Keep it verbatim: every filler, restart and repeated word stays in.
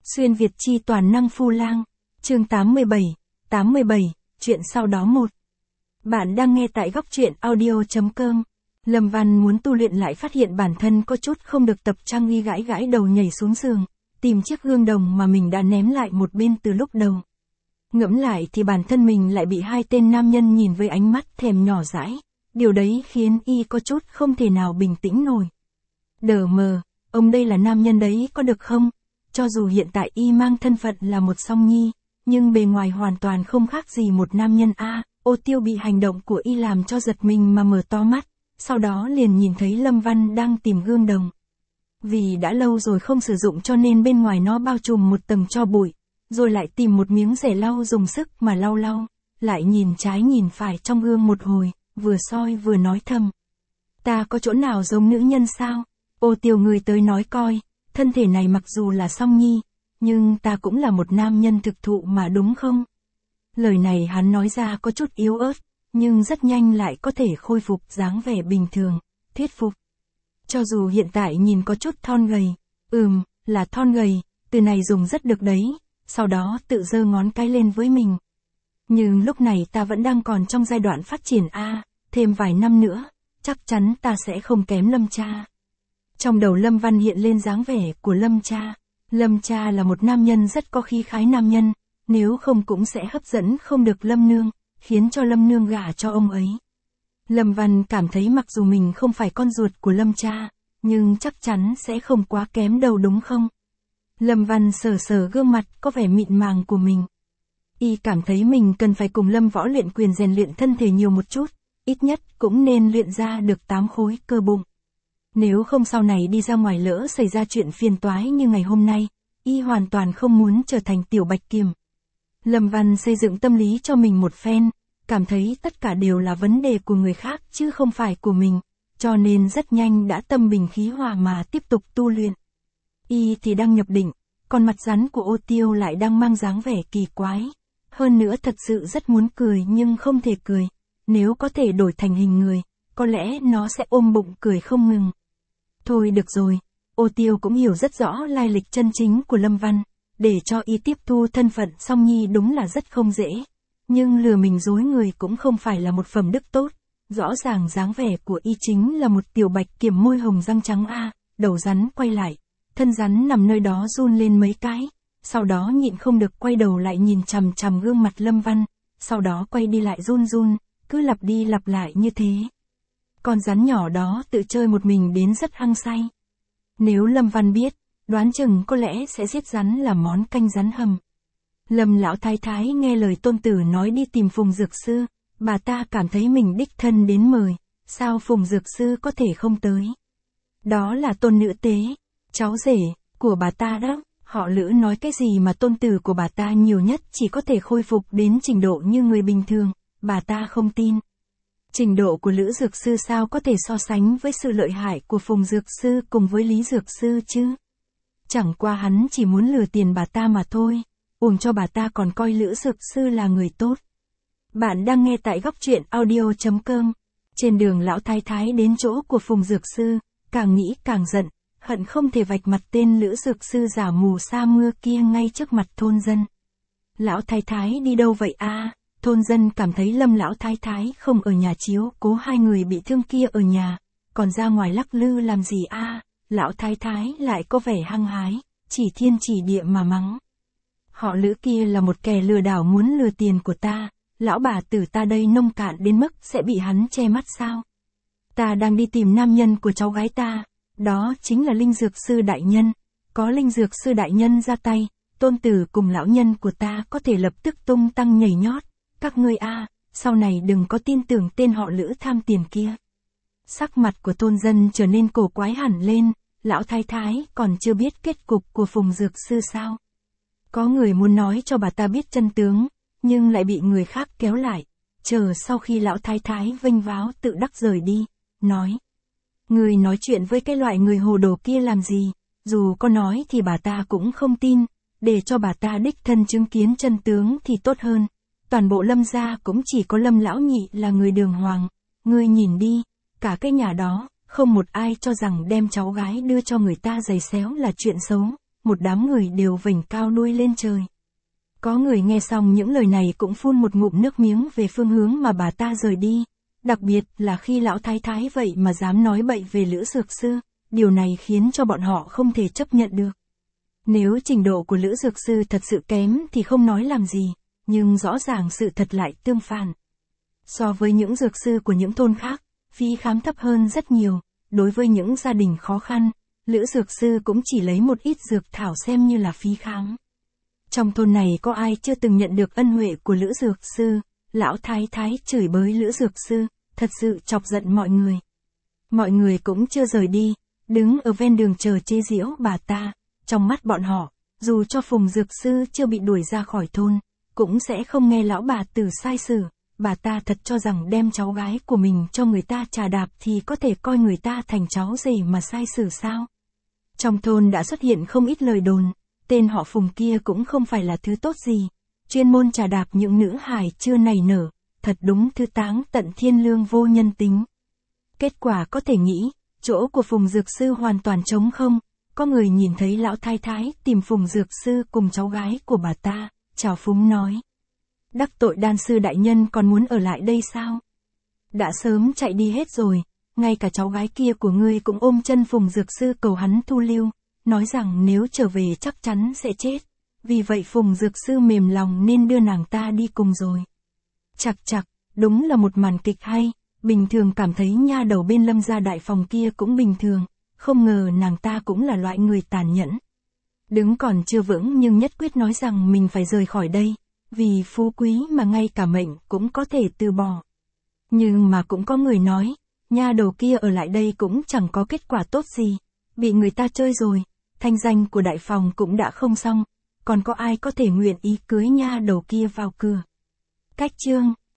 Xuyên Việt chi toàn năng phu lang, chương tám mươi bảy, tám mươi bảy, chuyện sau đó một. Bạn đang nghe tại góc truyện audio chấm com. Lâm Văn muốn tu luyện lại phát hiện bản thân có chút không được tập trang nghi gãi gãi đầu nhảy xuống giường, tìm chiếc gương đồng mà mình đã ném lại một bên từ lúc đầu. Ngẫm lại thì bản thân mình lại bị hai tên nam nhân nhìn với ánh mắt thèm nhỏ dãi, điều đấy khiến y có chút không thể nào bình tĩnh nổi. Đờ mờ, ông đây là nam nhân đấy có được không? Cho dù hiện tại y mang thân phận là một song nhi, nhưng bề ngoài hoàn toàn không khác gì một nam nhân a. À, Ô Tiêu bị hành động của y làm cho giật mình mà mở to mắt, sau đó liền nhìn thấy Lâm Văn đang tìm gương đồng. Vì đã lâu rồi không sử dụng cho nên bên ngoài nó bao trùm một tầng tro bụi, rồi lại tìm một miếng rẻ lau dùng sức mà lau lau, lại nhìn trái nhìn phải trong gương một hồi, vừa soi vừa nói thầm. Ta có chỗ nào giống nữ nhân sao? Ô Tiêu người tới nói coi, thân thể này mặc dù là song nhi, nhưng ta cũng là một nam nhân thực thụ mà đúng không? Lời này hắn nói ra có chút yếu ớt, nhưng rất nhanh lại có thể khôi phục dáng vẻ bình thường, thuyết phục. Cho dù hiện tại nhìn có chút thon gầy, ừm, là thon gầy, từ này dùng rất được đấy, sau đó tự giơ ngón cái lên với mình. Nhưng lúc này ta vẫn đang còn trong giai đoạn phát triển a, thêm vài năm nữa, chắc chắn ta sẽ không kém Lâm cha. Trong đầu Lâm Văn hiện lên dáng vẻ của Lâm cha. Lâm cha là một nam nhân rất có khí khái nam nhân, nếu không cũng sẽ hấp dẫn không được Lâm nương, khiến cho Lâm nương gả cho ông ấy. Lâm Văn cảm thấy mặc dù mình không phải con ruột của Lâm cha, nhưng chắc chắn sẽ không quá kém đâu đúng không? Lâm Văn sờ sờ gương mặt có vẻ mịn màng của mình. Y cảm thấy mình cần phải cùng Lâm Võ luyện quyền rèn luyện thân thể nhiều một chút, ít nhất cũng nên luyện ra được tám khối cơ bụng. Nếu không sau này đi ra ngoài lỡ xảy ra chuyện phiền toái như ngày hôm nay, y hoàn toàn không muốn trở thành tiểu bạch kiểm. Lâm Văn xây dựng tâm lý cho mình một phen, cảm thấy tất cả đều là vấn đề của người khác chứ không phải của mình, cho nên rất nhanh đã tâm bình khí hòa mà tiếp tục tu luyện. Y thì đang nhập định, còn mặt rắn của Ô Tiêu lại đang mang dáng vẻ kỳ quái. Hơn nữa thật sự rất muốn cười nhưng không thể cười, nếu có thể đổi thành hình người, có lẽ nó sẽ ôm bụng cười không ngừng. Thôi được rồi, Ô Tiêu cũng hiểu rất rõ lai lịch chân chính của Lâm Văn, để cho y tiếp thu thân phận song nhi đúng là rất không dễ. Nhưng lừa mình dối người cũng không phải là một phẩm đức tốt, rõ ràng dáng vẻ của y chính là một tiểu bạch kiểm môi hồng răng trắng a. À, đầu rắn quay lại, thân rắn nằm nơi đó run lên mấy cái, sau đó nhịn không được quay đầu lại nhìn chằm chằm gương mặt Lâm Văn, sau đó quay đi lại run run, cứ lặp đi lặp lại như thế. Con rắn nhỏ đó tự chơi một mình đến rất hăng say. Nếu Lâm Văn biết, đoán chừng có lẽ sẽ giết rắn làm món canh rắn hầm. Lâm lão thái thái nghe lời tôn tử nói đi tìm Phùng Dược Sư, bà ta cảm thấy mình đích thân đến mời, sao Phùng Dược Sư có thể không tới. Đó là tôn nữ tế, cháu rể của bà ta đó, họ Lữ nói cái gì mà tôn tử của bà ta nhiều nhất chỉ có thể khôi phục đến trình độ như người bình thường, bà ta không tin. Trình độ của Lữ Dược Sư sao có thể so sánh với sự lợi hại của Phùng Dược Sư cùng với Lý Dược Sư chứ? Chẳng qua hắn chỉ muốn lừa tiền bà ta mà thôi, uổng cho bà ta còn coi Lữ Dược Sư là người tốt. Bạn đang nghe tại góc truyện audio chấm com. Trên đường lão thái thái đến chỗ của Phùng Dược Sư, càng nghĩ càng giận, hận không thể vạch mặt tên Lữ Dược Sư giả mù sa mưa kia ngay trước mặt thôn dân. Lão thái thái đi đâu vậy a? À? Thôn dân cảm thấy Lâm lão thái thái không ở nhà chiếu cố hai người bị thương kia ở nhà, còn ra ngoài lắc lư làm gì a? À? Lão thái thái lại có vẻ hăng hái, chỉ thiên chỉ địa mà mắng. Họ Lữ kia là một kẻ lừa đảo muốn lừa tiền của ta, lão bà tử ta đây nông cạn đến mức sẽ bị hắn che mắt sao? Ta đang đi tìm nam nhân của cháu gái ta, đó chính là Linh Dược Sư đại nhân, có Linh Dược Sư đại nhân ra tay, tôn tử cùng lão nhân của ta có thể lập tức tung tăng nhảy nhót. Các ngươi a, à, sau này đừng có tin tưởng tên họ Lữ tham tiền kia. Sắc mặt của thôn dân trở nên cổ quái hẳn lên, lão thái thái còn chưa biết kết cục của Phùng Dược Sư sao. Có người muốn nói cho bà ta biết chân tướng, nhưng lại bị người khác kéo lại, chờ sau khi lão thái thái vênh váo tự đắc rời đi, nói. Người nói chuyện với cái loại người hồ đồ kia làm gì, dù có nói thì bà ta cũng không tin, để cho bà ta đích thân chứng kiến chân tướng thì tốt hơn. Toàn bộ Lâm gia cũng chỉ có Lâm lão nhị là người đường hoàng, ngươi nhìn đi, cả cái nhà đó, không một ai cho rằng đem cháu gái đưa cho người ta giày xéo là chuyện xấu, một đám người đều vểnh cao đuôi lên trời. Có người nghe xong những lời này cũng phun một ngụm nước miếng về phương hướng mà bà ta rời đi, đặc biệt là khi lão thái thái vậy mà dám nói bậy về Lữ Dược Sư, điều này khiến cho bọn họ không thể chấp nhận được. Nếu trình độ của Lữ Dược Sư thật sự kém thì không nói làm gì, nhưng rõ ràng sự thật lại tương phản. So với những dược sư của những thôn khác, phí khám thấp hơn rất nhiều, đối với những gia đình khó khăn, Lữ Dược Sư cũng chỉ lấy một ít dược thảo xem như là phí khám. Trong thôn này có ai chưa từng nhận được ân huệ của Lữ Dược Sư, lão thái thái chửi bới Lữ Dược Sư, thật sự chọc giận mọi người. Mọi người cũng chưa rời đi, đứng ở ven đường chờ chế giễu bà ta, trong mắt bọn họ, dù cho Phùng Dược Sư chưa bị đuổi ra khỏi thôn, cũng sẽ không nghe lão bà tử sai xử, bà ta thật cho rằng đem cháu gái của mình cho người ta trà đạp thì có thể coi người ta thành cháu rể mà sai xử sao. Trong thôn đã xuất hiện không ít lời đồn, tên họ Phùng kia cũng không phải là thứ tốt gì, chuyên môn trà đạp những nữ hài chưa nảy nở, thật đúng thứ táng tận thiên lương vô nhân tính. Kết quả có thể nghĩ, chỗ của Phùng Dược Sư hoàn toàn trống không, có người nhìn thấy lão thái thái tìm Phùng Dược Sư cùng cháu gái của bà ta, chào phúng nói. Đắc tội đan sư đại nhân còn muốn ở lại đây sao? Đã sớm chạy đi hết rồi, ngay cả cháu gái kia của ngươi cũng ôm chân Phùng Dược Sư cầu hắn thu lưu, nói rằng nếu trở về chắc chắn sẽ chết, vì vậy Phùng Dược Sư mềm lòng nên đưa nàng ta đi cùng rồi. Chặt chặt, đúng là một màn kịch hay, bình thường cảm thấy nha đầu bên Lâm gia đại phòng kia cũng bình thường, không ngờ nàng ta cũng là loại người tàn nhẫn. Đứng còn chưa vững nhưng nhất quyết nói rằng mình phải rời khỏi đây, vì phú quý mà ngay cả mệnh cũng có thể từ bỏ. Nhưng mà cũng có người nói, nha đầu kia ở lại đây cũng chẳng có kết quả tốt gì, bị người ta chơi rồi, thanh danh của đại phòng cũng đã không xong, còn có ai có thể nguyện ý cưới nha đầu kia vào cửa. Cách chương